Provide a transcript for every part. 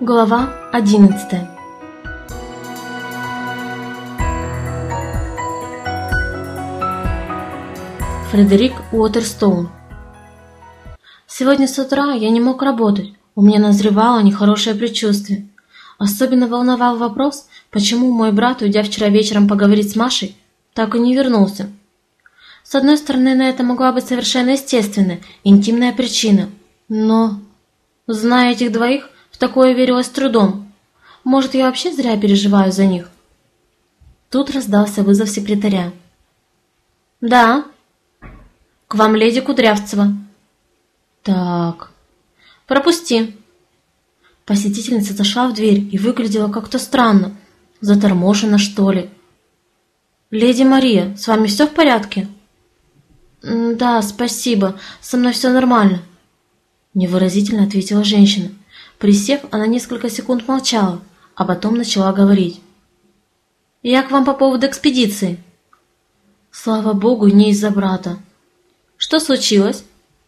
Глава 11. Фредерик Уотерстоун. Сегодня с утра я не мог работать, у меня назревало нехорошее предчувствие. Особенно волновал вопрос, почему мой брат, уйдя вчера вечером поговорить с Машей, так и не вернулся. С одной стороны, на это могла быть совершенно естественная, интимная причина, но, зная этих двоих, в такое верилось с трудом. Может, я вообще зря переживаю за них? Тут раздался вызов секретаря. «Да, к вам леди Кудрявцева». «Так, пропусти». Посетительница зашла в дверь и выглядела как-то странно, заторможенно, что ли. «Леди Мария, с вами все в порядке?» «Да, спасибо, со мной все нормально», — невыразительно ответила женщина. Присев, она несколько секунд молчала, а потом начала говорить. «Я к вам по поводу экспедиции». «Слава богу, не из-за брата». «Что случилось?»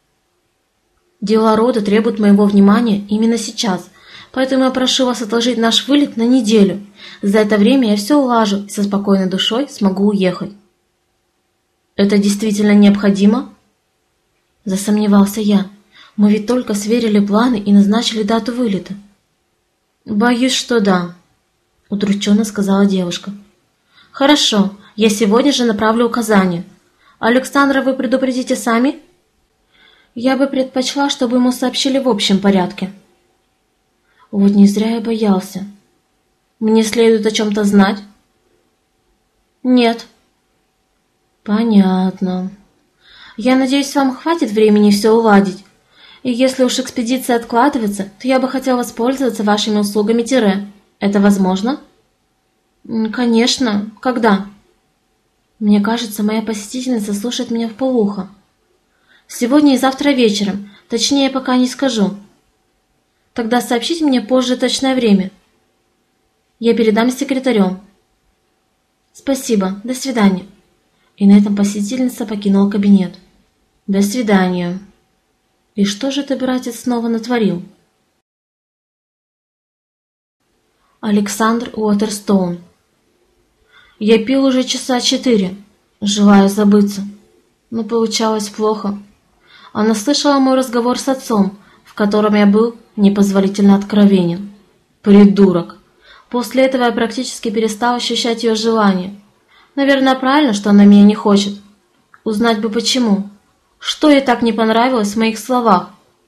«Дела рода требуют моего внимания именно сейчас, поэтому я прошу вас отложить наш вылет на неделю. За это время я все улажу и со спокойной душой смогу уехать». «Это действительно необходимо?» Засомневался я. Мы ведь только сверили планы и назначили дату вылета. «Боюсь, что да», — удрученно сказала девушка. «Хорошо, я сегодня же направлю указания. Александра вы предупредите сами?» «Я бы предпочла, чтобы ему сообщили в общем порядке». Вот не зря я боялся. «Мне следует о чем-то знать?» «Нет». «Понятно. Я надеюсь, вам хватит времени все уладить. И если уж экспедиция откладывается, то я бы хотел воспользоваться вашими услугами тире. Это возможно?» «Конечно. Когда?» Мне кажется, моя посетительница слушает меня вполуха. «Сегодня и завтра вечером. Точнее, пока не скажу». «Тогда сообщите мне позже точное время. Я передам секретарю». «Спасибо. До свидания». И на этом посетительница покинула кабинет. «До свидания». И что же ты, братец, снова натворил? Александр Уотерстоун. Я пил уже часа 4, желая забыться, но получалось плохо. Она слышала мой разговор с отцом, в котором я был непозволительно откровенен. Придурок! После этого я практически перестал ощущать ее желание. Наверное, правильно, что она меня не хочет. Узнать бы почему. Что ей так не понравилось в моих словах?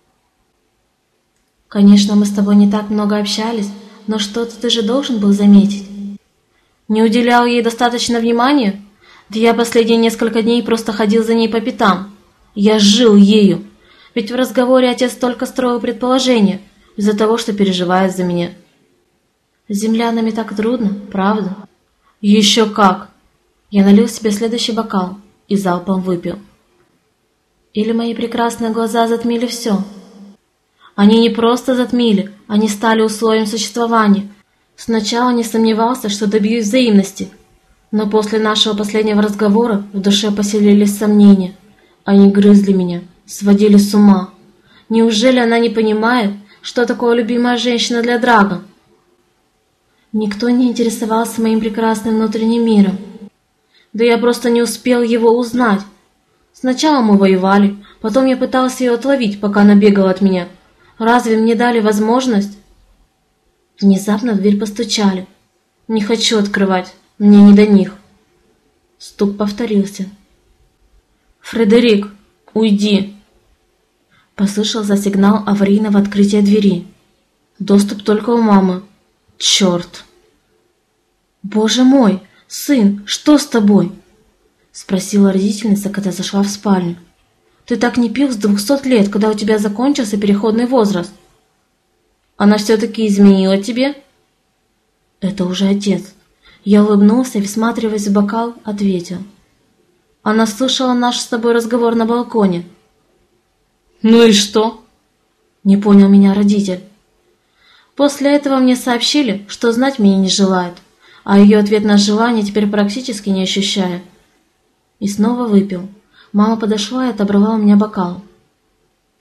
Конечно, мы с тобой не так много общались, но что-то ты же должен был заметить. Не уделял ей достаточно внимания? Да я последние несколько дней просто ходил за ней по пятам. Я жил ею. Ведь в разговоре отец только строил предположения из-за того, что переживает за меня. С землянами так трудно, правда? Еще как! Я налил себе следующий бокал и залпом выпил. Или мои прекрасные глаза затмили все? Они не просто затмили, они стали условием существования. Сначала не сомневался, что добьюсь взаимности, но после нашего последнего разговора в душе поселились сомнения. Они грызли меня, сводили с ума. Неужели она не понимает, что такое любимая женщина для Драго? Никто не интересовался моим прекрасным внутренним миром. Да я просто не успел его узнать. Сначала мы воевали, потом я пытался ее отловить, пока она бегала от меня. Разве мне дали возможность? Внезапно в дверь постучали. Не хочу открывать, мне не до них. Стук повторился. «Фредерик, уйди!» Послышался сигнал аварийного открытия двери. Доступ только у мамы. Черт! «Боже мой, сын, что с тобой?» Спросила родительница, когда зашла в спальню. «Ты так не пил с 200 лет, когда у тебя закончился переходный возраст. Она все-таки изменила тебе?» «Это уже отец». Я улыбнулся и, всматриваясь в бокал, ответил. «Она слышала наш с тобой разговор на балконе». «Ну и что?» Не понял меня родитель. После этого мне сообщили, что знать меня не желает, а ее ответное желание теперь практически не ощущаю. И снова выпил. Мама подошла и отобрала у меня бокал.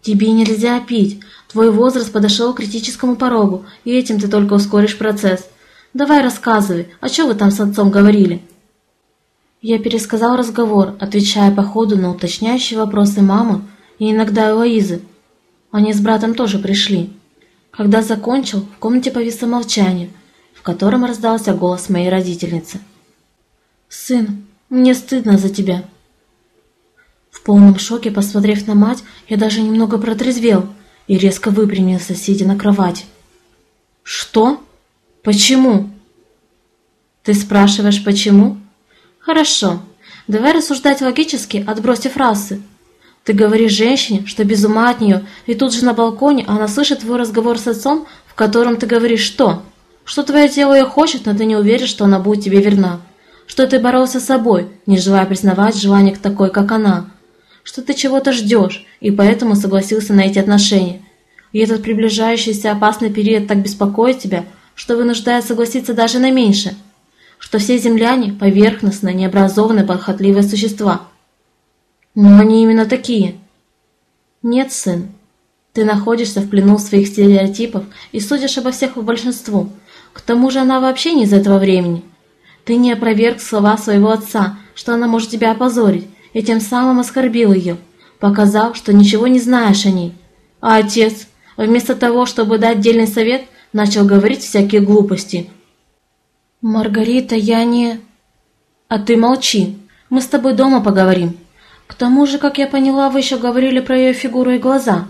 Тебе нельзя пить. Твой возраст подошел к критическому порогу, и этим ты только ускоришь процесс. Давай рассказывай, о чем вы там с отцом говорили?» Я пересказал разговор, отвечая по ходу на уточняющие вопросы мамы и иногда Элоизы. Они с братом тоже пришли. Когда закончил, в комнате повисло молчание, в котором раздался голос моей родительницы. «Сын, мне стыдно за тебя». В полном шоке, посмотрев на мать, я даже немного протрезвел и резко выпрямился, сидя на кровати. «Что? Почему?» «Ты спрашиваешь, почему? Хорошо, давай рассуждать логически, отбросив расы. Ты говоришь женщине, что без ума от нее, и тут же на балконе она слышит твой разговор с отцом, в котором ты говоришь что? Что твое тело ее хочет, но ты не уверен, что она будет тебе верна. Что ты боролся с собой, не желая признавать желание к такой, как она. Что ты чего-то ждешь, и поэтому согласился на эти отношения. И этот приближающийся опасный период так беспокоит тебя, что вынуждает согласиться даже на меньшее. Что все земляне – поверхностные, необразованные, подхотливые существа. Но они именно такие. Нет, сын. Ты находишься в плену своих стереотипов и судишь обо всех по большинству. К тому же она вообще не из этого времени. Ты не опроверг слова своего отца, что она может тебя опозорить, и тем самым оскорбил ее, показав, что ничего не знаешь о ней. А отец, вместо того, чтобы дать дельный совет, начал говорить всякие глупости. «Маргарита, я не...» «А ты молчи, мы с тобой дома поговорим. К тому же, как я поняла, вы еще говорили про ее фигуру и глаза».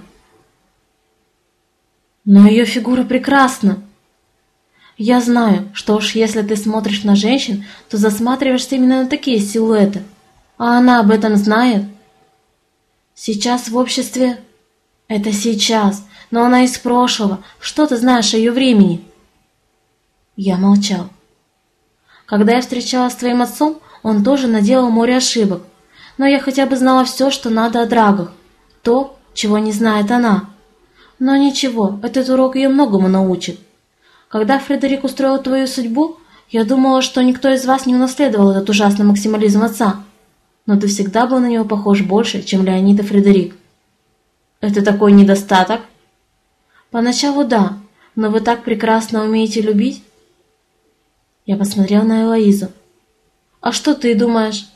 «Но ее фигура прекрасна». «Я знаю, что уж если ты смотришь на женщин, то засматриваешься именно на такие силуэты. А она об этом знает?» «Сейчас в обществе...» «Это сейчас, но она из прошлого. Что ты знаешь о ее времени?» Я молчал. «Когда я встречалась с твоим отцом, он тоже наделал море ошибок. Но я хотя бы знала все, что надо о драгах. То, чего не знает она. Но ничего, этот урок ее многому научит. Когда Фредерик устроил твою судьбу, я думала, что никто из вас не унаследовал этот ужасный максимализм отца. Но ты всегда был на него похож больше, чем Леонид и Фредерик». «Это такой недостаток?» «Поначалу да, но вы так прекрасно умеете любить». Я посмотрел на Элоизу. «А что ты думаешь?»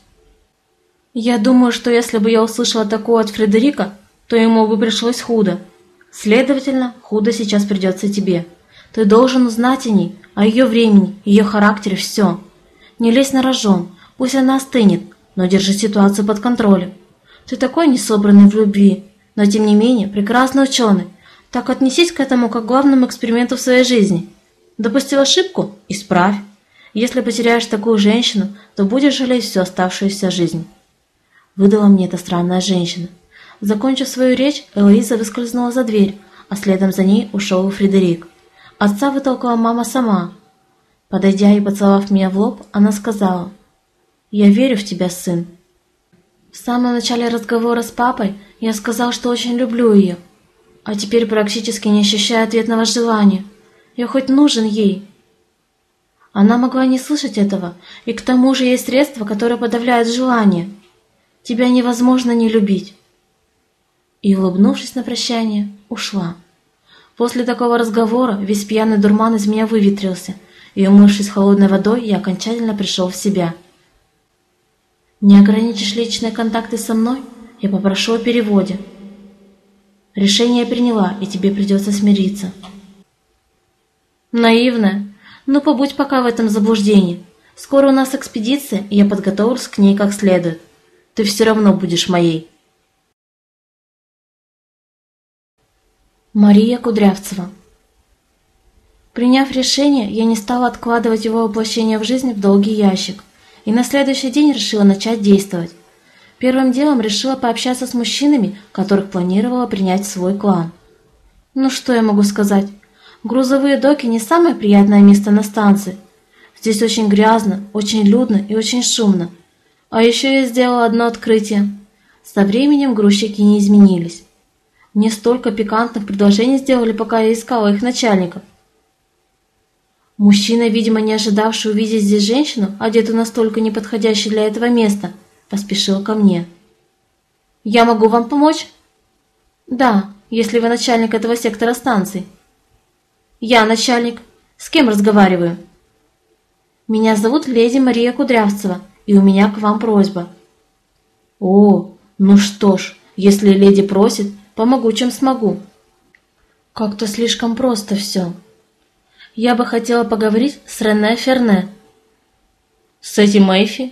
«Я думаю, что если бы я услышала такое от Фредерика, то ему бы пришлось худо. Следовательно, худо сейчас придется тебе. Ты должен узнать о ней, о ее времени, ее характере, все. Не лезь на рожон, пусть она остынет, но держи ситуацию под контролем. Ты такой несобранный в любви, но тем не менее прекрасный ученый. Так отнесись к этому как к главному эксперименту в своей жизни. Допустил ошибку – исправь. Если потеряешь такую женщину, то будешь жалеть всю оставшуюся жизнь». Выдала мне эта странная женщина. Закончив свою речь, Элоиза выскользнула за дверь, а следом за ней ушел и Фредерик. Отца вытолкала мама сама. Подойдя и поцеловав меня в лоб, она сказала: «Я верю в тебя, сын». В самом начале разговора с папой я сказал, что очень люблю ее, а теперь практически не ощущаю ответного желания. Я хоть нужен ей. Она могла не слышать этого, и к тому же есть средства, которые подавляют желание. Тебя невозможно не любить. И, улыбнувшись на прощание, ушла. После такого разговора весь пьяный дурман из меня выветрился, и, умывшись холодной водой, я окончательно пришел в себя. «Не ограничишь личные контакты со мной? Я попрошу о переводе». «Решение я приняла, и тебе придется смириться». «Наивная. Ну, побудь пока в этом заблуждении. Скоро у нас экспедиция, и я подготовлюсь к ней как следует. Ты все равно будешь моей». Мария Кудрявцева. Приняв решение, я не стала откладывать его воплощение в жизнь в долгий ящик, и на следующий день решила начать действовать. Первым делом решила пообщаться с мужчинами, которых планировала принять в свой клан. Ну что я могу сказать? Грузовые доки не самое приятное место на станции. Здесь очень грязно, очень людно и очень шумно. А еще я сделала одно открытие. Со временем грузчики не изменились. Мне столько пикантных предложений сделали, пока я искала их начальников. Мужчина, видимо, не ожидавший увидеть здесь женщину, одетую настолько неподходящую для этого места, поспешил ко мне. «Я могу вам помочь?» Да, если вы начальник этого сектора станций. Я начальник. С кем разговариваю? Меня зовут леди Мария Кудрявцева, и у меня к вам просьба. О, ну что ж, если леди просит, помогу, чем смогу. Как-то слишком просто все. Я бы хотела поговорить с Рене Ферне. С этим Эйфи?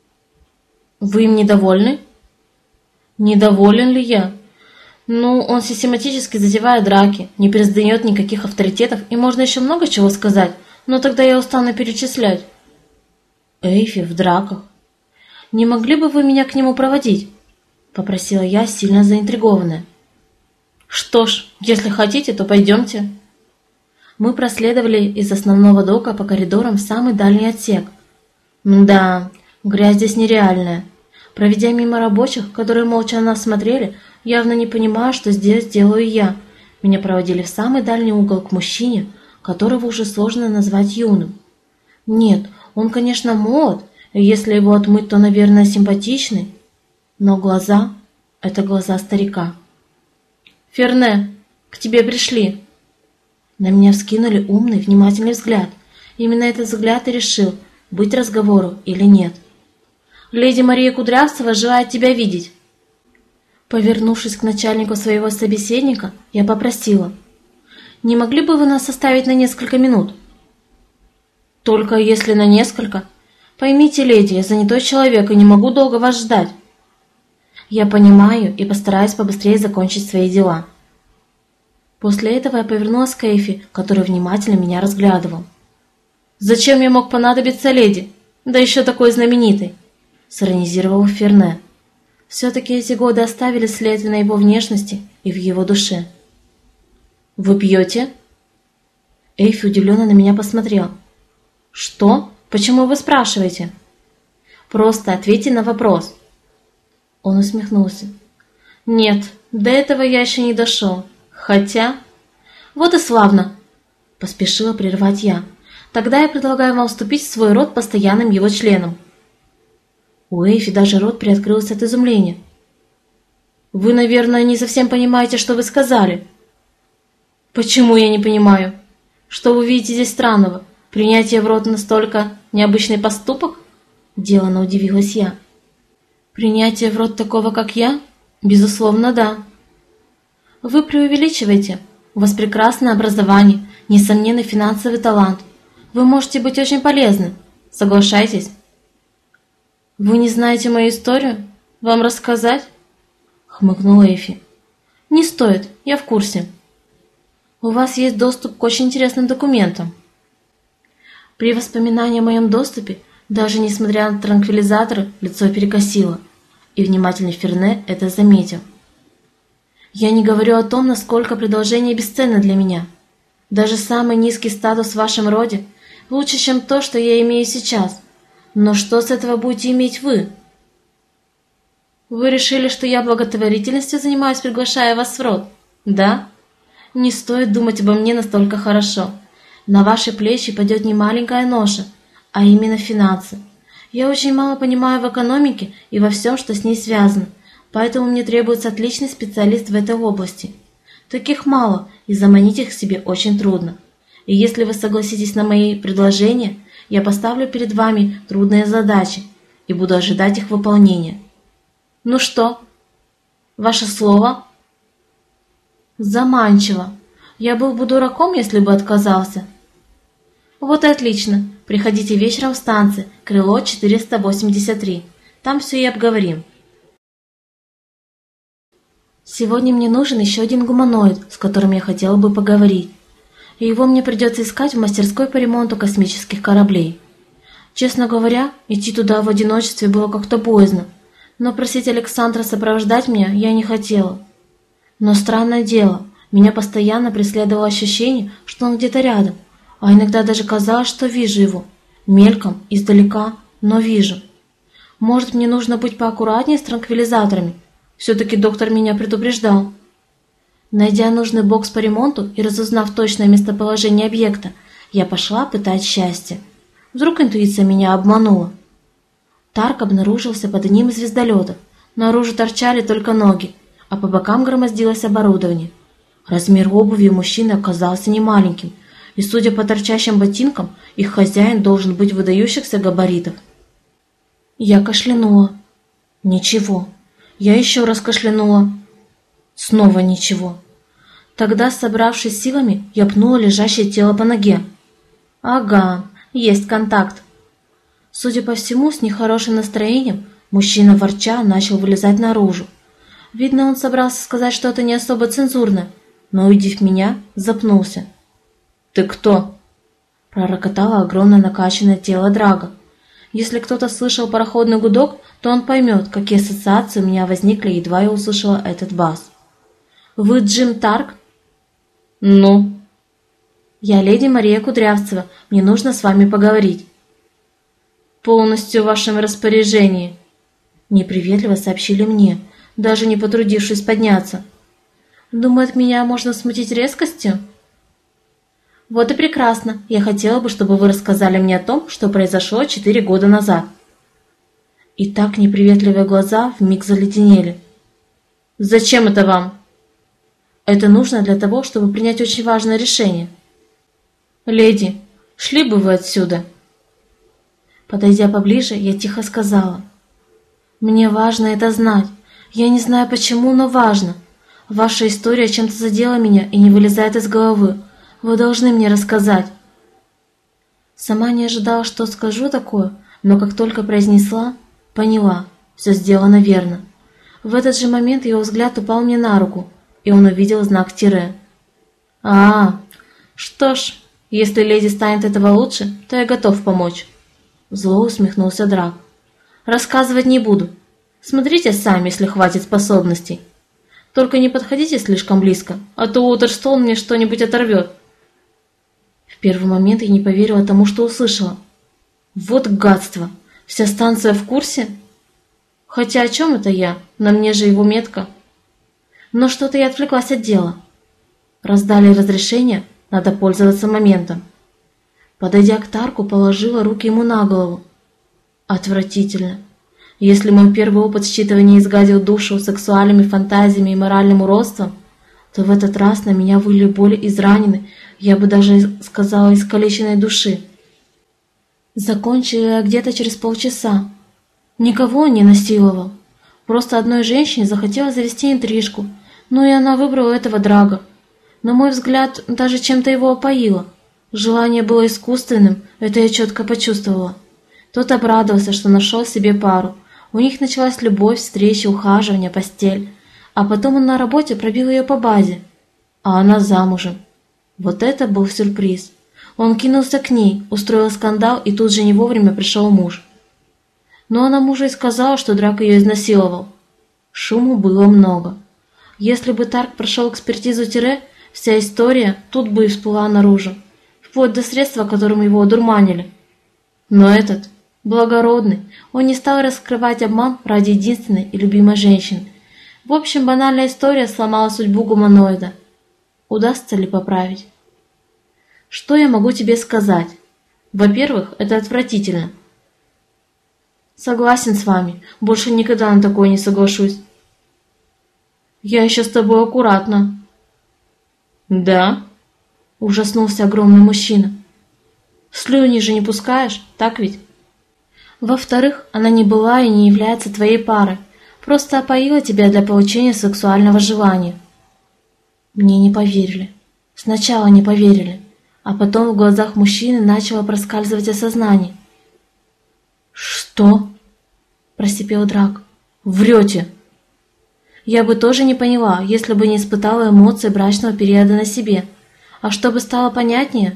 Вы им недовольны? Недоволен ли я? Ну, он систематически затевает драки, не признает никаких авторитетов, и можно еще много чего сказать, но тогда я устану перечислять. Эйфи в драках. Не могли бы вы меня к нему проводить? Попросила я, сильно заинтригованная. Что ж, если хотите, то пойдемте. Мы проследовали из основного дока по коридорам в самый дальний отсек. Да, грязь здесь нереальная. Проведя мимо рабочих, которые молча на нас смотрели, явно не понимая, что здесь делаю я, меня проводили в самый дальний угол к мужчине, которого уже сложно назвать юным. Нет, он, конечно, молод, и если его отмыть, то, наверное, симпатичный, но глаза — это глаза старика. «Ферне, к тебе пришли!» На меня вскинули умный, внимательный взгляд. Именно этот взгляд и решил, быть разговору или нет. «Леди Мария Кудрявцева желает тебя видеть!» Повернувшись к начальнику своего собеседника, я попросила: «Не могли бы вы нас оставить на несколько минут?» «Только если на несколько. Поймите, леди, я занятой человек и не могу долго вас ждать». «Я понимаю и постараюсь побыстрее закончить свои дела». После этого я повернулась к Эйфи, который внимательно меня разглядывал. «Зачем я мог понадобиться леди? Да еще такой знаменитый!» — сиронизировал Ферне. Все-таки эти годы оставили след на его внешности и в его душе. «Вы пьете?» Эйфи удивленно на меня посмотрел. «Что? Почему вы спрашиваете?» «Просто ответьте на вопрос». Он усмехнулся. «Нет, до этого я еще не дошел. Хотя...» «Вот и славно!» — поспешила прервать я. «Тогда я предлагаю вам вступить в свой род постоянным его членом». У Эйфи даже рот приоткрылся от изумления. «Вы, наверное, не совсем понимаете, что вы сказали». «Почему я не понимаю? Что вы видите здесь странного? Принятие в рот настолько необычный поступок?» Делано удивилась я. «Принятие в рот такого, как я? Безусловно, да». «Вы преувеличиваете. У вас прекрасное образование, несомненный финансовый талант. Вы можете быть очень полезны. Соглашайтесь?» «Вы не знаете мою историю? Вам рассказать?» — хмыкнула Эйфи. «Не стоит, я в курсе. У вас есть доступ к очень интересным документам». При воспоминании о моем доступе, даже несмотря на транквилизаторы, лицо перекосило, и внимательный Ферне это заметил. «Я не говорю о том, насколько предложение бесценно для меня. Даже самый низкий статус в вашем роде лучше, чем то, что я имею сейчас. Но что с этого будете иметь вы?» «Вы решили, что я благотворительностью занимаюсь, приглашая вас в род? Да? Не стоит думать обо мне настолько хорошо. На ваши плечи падет не маленькая ноша, а именно финансы. Я очень мало понимаю в экономике и во всем, что с ней связано, поэтому мне требуется отличный специалист в этой области. Таких мало, и заманить их к себе очень трудно. И если вы согласитесь на мои предложения, я поставлю перед вами трудные задачи и буду ожидать их выполнения. Ну что, ваше слово?» «Заманчиво. Я был бы дураком, если бы отказался». «Вот и отлично. Приходите вечером в станцию, крыло 483. Там все и обговорим». Сегодня мне нужен еще один гуманоид, с которым я хотела бы поговорить. И его мне придется искать в мастерской по ремонту космических кораблей. Честно говоря, идти туда в одиночестве было как-то боязно, но просить Александра сопровождать меня я не хотела. Но странное дело, меня постоянно преследовало ощущение, что он где-то рядом, а иногда даже казалось, что вижу его, мельком, издалека, но вижу. Может, мне нужно быть поаккуратнее с транквилизаторами? Все-таки доктор меня предупреждал. Найдя нужный бокс по ремонту и разузнав точное местоположение объекта, я пошла пытать счастье. Вдруг интуиция меня обманула. Тарк обнаружился под одним из звездолетов. Наружу торчали только ноги, а по бокам громоздилось оборудование. Размер обуви у мужчины оказался немаленьким, и, судя по торчащим ботинкам, их хозяин должен быть выдающихся габаритов. Я кашлянула. Ничего. Я еще раз кашлянула. Снова ничего. Тогда, собравшись силами, я пнула лежащее тело по ноге. Ага, есть контакт. Судя по всему, с нехорошим настроением, мужчина ворча начал вылезать наружу. Видно, он собрался сказать что-то не особо цензурное, но, увидев меня, запнулся. «Ты кто?» – пророкотало огромное накачанное тело Драга. Если кто-то слышал пароходный гудок, то он поймет, какие ассоциации у меня возникли, едва я услышала этот бас. «Вы Джим Тарк?» «Ну?» «Я леди Мария Кудрявцева, мне нужно с вами поговорить». «Полностью в вашем распоряжении», – неприветливо сообщили мне, даже не потрудившись подняться. «Думает, меня можно смутить резкостью?» «Вот и прекрасно. Я хотела бы, чтобы вы рассказали мне о том, что произошло 4 года назад». И так неприветливые глаза вмиг заледенели. «Зачем это вам?» «Это нужно для того, чтобы принять очень важное решение». «Леди, шли бы вы отсюда?» Подойдя поближе, я тихо сказала. «Мне важно это знать. Я не знаю почему, но важно. Ваша история чем-то задела меня и не вылезает из головы. Вы должны мне рассказать». Сама не ожидала, что скажу такое, но как только произнесла, поняла, все сделано верно. В этот же момент его взгляд упал мне на руку, и он увидел знак тире. Что ж, если леди станет этого лучше, то я готов помочь». Зло усмехнулся Драг. «Рассказывать не буду. Смотрите сами, если хватит способностей. Только не подходите слишком близко, а то Уотерстоун мне что-нибудь оторвет». В первый момент я не поверила тому, что услышала. Вот гадство! Вся станция в курсе? Хотя о чем это я? На мне же его метка. Но что-то я отвлеклась от дела. Раздали разрешение, надо пользоваться моментом. Подойдя к Тарку, положила руки ему на голову. Отвратительно. Если мой первый опыт считывания изгадил душу сексуальными фантазиями и моральным уродством, то в этот раз на меня вылили боль израненной, я бы даже сказала, искалеченной души. Закончила я где-то через полчаса. Никого он не насиловал. Просто одной женщине захотелось завести интрижку, но и она выбрала этого Драга. На мой взгляд, даже чем-то его опоило. Желание было искусственным, это я четко почувствовала. Тот обрадовался, что нашел себе пару. У них началась любовь, встречи, ухаживание, постель. А потом он на работе пробил ее по базе. А она замужем. Вот это был сюрприз. Он кинулся к ней, устроил скандал, и тут же не вовремя пришел муж. Но она мужу и сказала, что Драг ее изнасиловал. Шуму было много. Если бы Тарк прошел экспертизу тире, вся история тут бы и всплыла наружу, вплоть до средства, которым его одурманили. Но этот, благородный, он не стал раскрывать обман ради единственной и любимой женщины. В общем, банальная история сломала судьбу гуманоида. Удастся ли поправить? Что я могу тебе сказать? Во-первых, это отвратительно. Согласен с вами, больше никогда на такое не соглашусь. Я еще с тобой аккуратно. Да? Ужаснулся огромный мужчина. Слюни же не пускаешь, так ведь? Во-вторых, она не была и не является твоей парой, просто опоила тебя для получения сексуального желания. Мне не поверили. Сначала не поверили, а потом в глазах мужчины начало проскальзывать осознание. «Что?» – просипел Драг. «Врете!» Я бы тоже не поняла, если бы не испытала эмоции брачного периода на себе. А чтобы стало понятнее...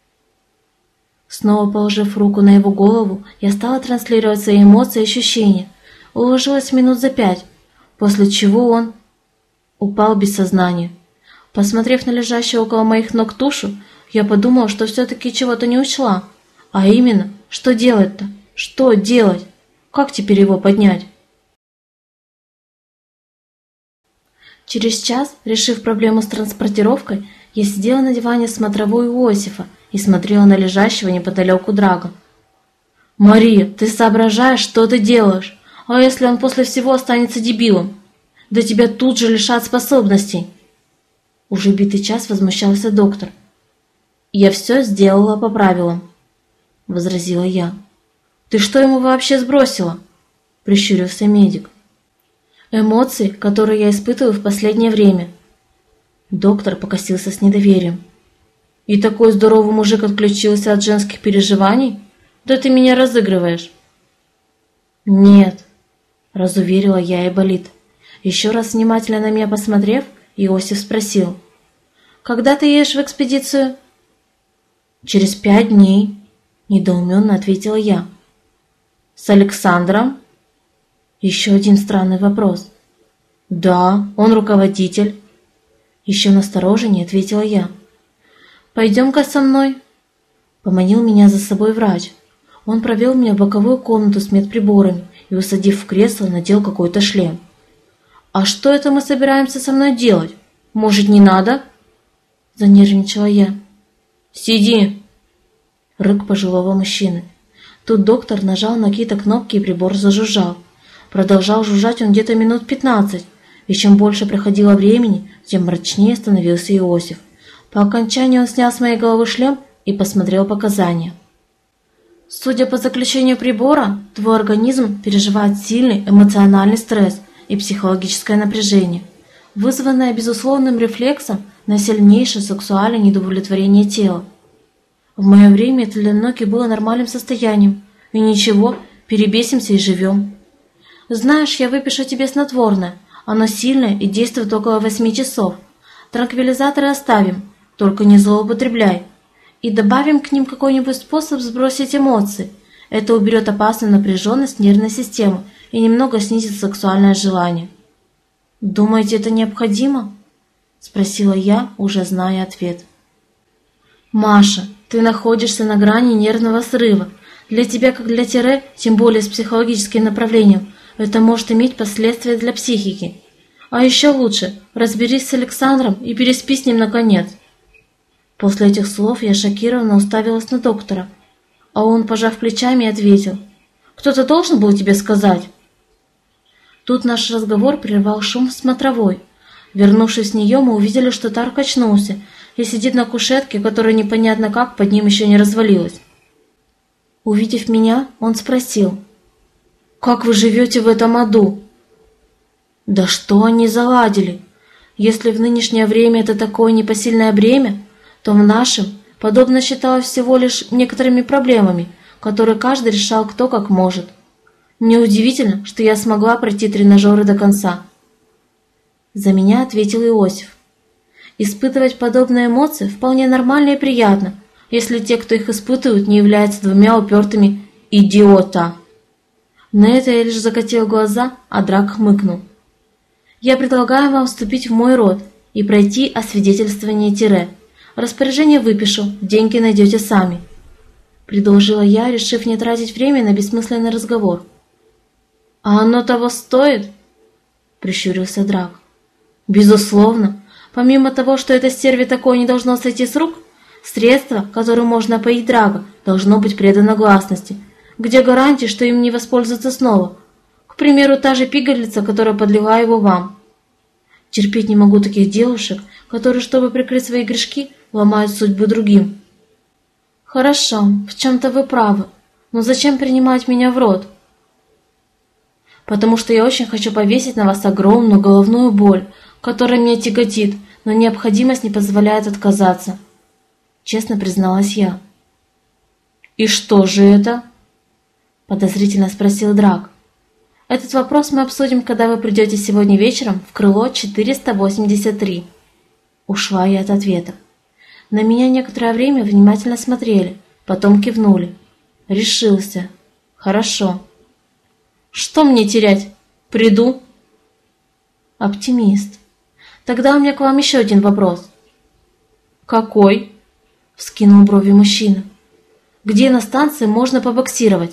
Снова положив руку на его голову, я стала транслировать свои эмоции и ощущения. Уложилась минут за 5, после чего он упал без сознания. Посмотрев на лежащую около моих ног тушу, я подумала, что все-таки чего-то не учла. А именно, что делать-то? Что делать? Как теперь его поднять? Через час, решив проблему с транспортировкой, я сидела на диване смотровой у Иосифа и смотрела на лежащего неподалеку Драга. «Мария, ты соображаешь, что ты делаешь? А если он после всего останется дебилом? Да тебя тут же лишат способностей!» Уже битый час возмущался доктор. «Я все сделала по правилам», — возразила я. «Ты что ему вообще сбросила?» — прищурился медик. «Эмоции, которые я испытываю в последнее время». Доктор покосился с недоверием. «И такой здоровый мужик отключился от женских переживаний? Да ты меня разыгрываешь!» «Нет», — разуверила я Айболит. Еще раз внимательно на меня посмотрев, Иосиф спросил: «Когда ты едешь в экспедицию?» «Через 5 дней», — недоуменно ответила я. «С Александром?» Еще один странный вопрос. «Да, он руководитель». Еще настороженнее ответила я. «Пойдем-ка со мной», — поманил меня за собой врач. Он провел меня в боковую комнату с медприборами и, усадив в кресло, надел какой-то шлем. «А что это мы собираемся со мной делать? Может, не надо?» — занервничала я. «Сиди!» — рык пожилого мужчины. Тут доктор нажал на какие-то кнопки, и прибор зажужжал. Продолжал жужжать он где-то минут 15, и чем больше проходило времени, тем мрачнее становился Иосиф. По окончании он снял с моей головы шлем и посмотрел показания. «Судя по заключению прибора, твой организм переживает сильный эмоциональный стресс и психологическое напряжение, вызванное безусловным рефлексом на сильнейшее сексуальное недовлетворение тела. В мое время это для многих было нормальным состоянием, и ничего, перебесимся и живем. Знаешь, я выпишу тебе снотворное, оно сильное и действует около 8 часов. Транквилизаторы оставим, только не злоупотребляй. И добавим к ним какой-нибудь способ сбросить эмоции. Это уберет опасную напряженность нервной системы и немного снизит сексуальное желание». «Думаете, это необходимо?» – спросила я, уже зная ответ. «Маша, ты находишься на грани нервного срыва. Для тебя, как для тире, тем более с психологическим направлением, это может иметь последствия для психики. А еще лучше, разберись с Александром и переспи с ним наконец». После этих слов я шокированно уставилась на доктора, а он, пожав плечами, ответил: «Кто-то должен был тебе сказать». Тут наш разговор прервал шум в смотровой. Вернувшись с нее, мы увидели, что Тарк очнулся и сидит на кушетке, которая непонятно как под ним еще не развалилась. Увидев меня, он спросил: «Как вы живете в этом аду?» «Да что они заладили? Если в нынешнее время это такое непосильное бремя, то в нашем подобное считалось всего лишь некоторыми проблемами, которые каждый решал кто как может. Неудивительно, что я смогла пройти тренажеры до конца». За меня ответил Иосиф: «Испытывать подобные эмоции вполне нормально и приятно, если те, кто их испытывают, не являются двумя упертыми идиота». На это я лишь закатил глаза, а Драк хмыкнул. «Я предлагаю вам вступить в мой род и пройти освидетельствование тире. Распоряжение выпишу, деньги найдете сами», — предложила я, решив не тратить время на бессмысленный разговор. «А оно того стоит?» — прищурился Драк. «Безусловно. Помимо того, что это стерве такое не должно сойти с рук, средство, которым можно поить Драга, должно быть предано гласности. Где гарантия, что им не воспользоваться снова? К примеру, та же пигалица, которая подлила его вам. Терпеть не могу таких девушек, которые, чтобы прикрыть свои грешки, ломают судьбу другим». «Хорошо, в чем-то вы правы, но зачем принимать меня в рот?» «Потому что я очень хочу повесить на вас огромную головную боль, которая меня тяготит, но необходимость не позволяет отказаться», — честно призналась я. «И что же это?» — подозрительно спросил Драк. «Этот вопрос мы обсудим, когда вы придете сегодня вечером в крыло 483. Ушла я от ответа. На меня некоторое время внимательно смотрели, потом кивнули. Решился. «Хорошо». «Что мне терять? Приду». «Оптимист. Тогда у меня к вам еще один вопрос». «Какой?» — вскинул брови мужчина. «Где на станции можно побоксировать?»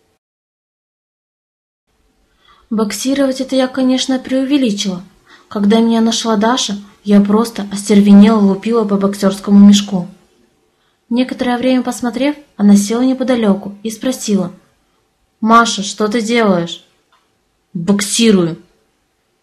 Боксировать это я, конечно, преувеличила. Когда меня нашла Даша, я просто остервенела лупила по боксерскому мешку. Некоторое время посмотрев, она села неподалеку и спросила: «Маша, что ты делаешь?» «Боксирую»,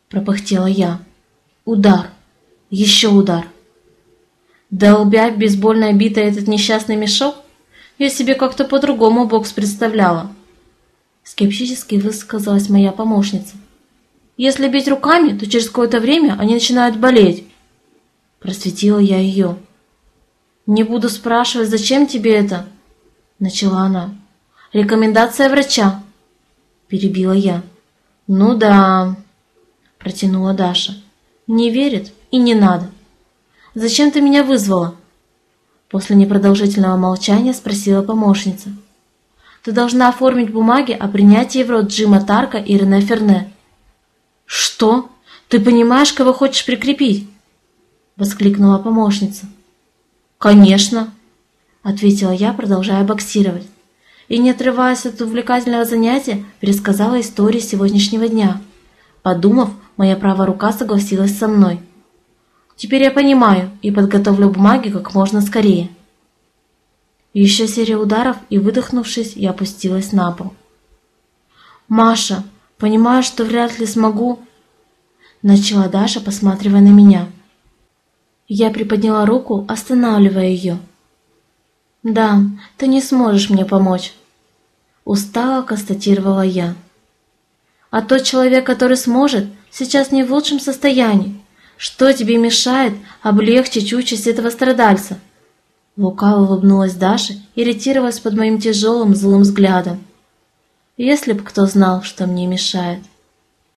пропыхтела я. Удар. Еще удар. Долбя бейсбольной битой этот несчастный мешок, я себе как-то по-другому бокс представляла. Скептически высказалась моя помощница. Если бить руками, то через какое-то время они начинают болеть. Просветила я ее. Не буду спрашивать, зачем тебе это? Начала она. Рекомендация врача. Перебила я. Ну да, протянула Даша. Не верит и не надо. Зачем ты меня вызвала? После непродолжительного молчания спросила помощница. Ты должна оформить бумаги о принятии в род Джима Тарка и Рене Ферне. Что? Ты понимаешь, кого хочешь прикрепить? Воскликнула помощница. Конечно, ответила я, продолжая боксировать. И, не отрываясь от увлекательного занятия, пересказала историю сегодняшнего дня. Подумав, моя правая рука согласилась со мной. Теперь я понимаю и подготовлю бумаги как можно скорее. Еще серия ударов, и, выдохнувшись, я опустилась на пол. «Маша, понимаю, что вряд ли смогу...» Начала Даша, посматривая на меня. Я приподняла руку, останавливая ее. «Да, ты не сможешь мне помочь», — устало констатировала я. «А тот человек, который сможет, сейчас не в лучшем состоянии. Что тебе мешает облегчить участь этого страдальца?» Лукаво улыбнулась Даша, иритировалась под моим тяжелым злым взглядом. «Если б кто знал, что мне мешает».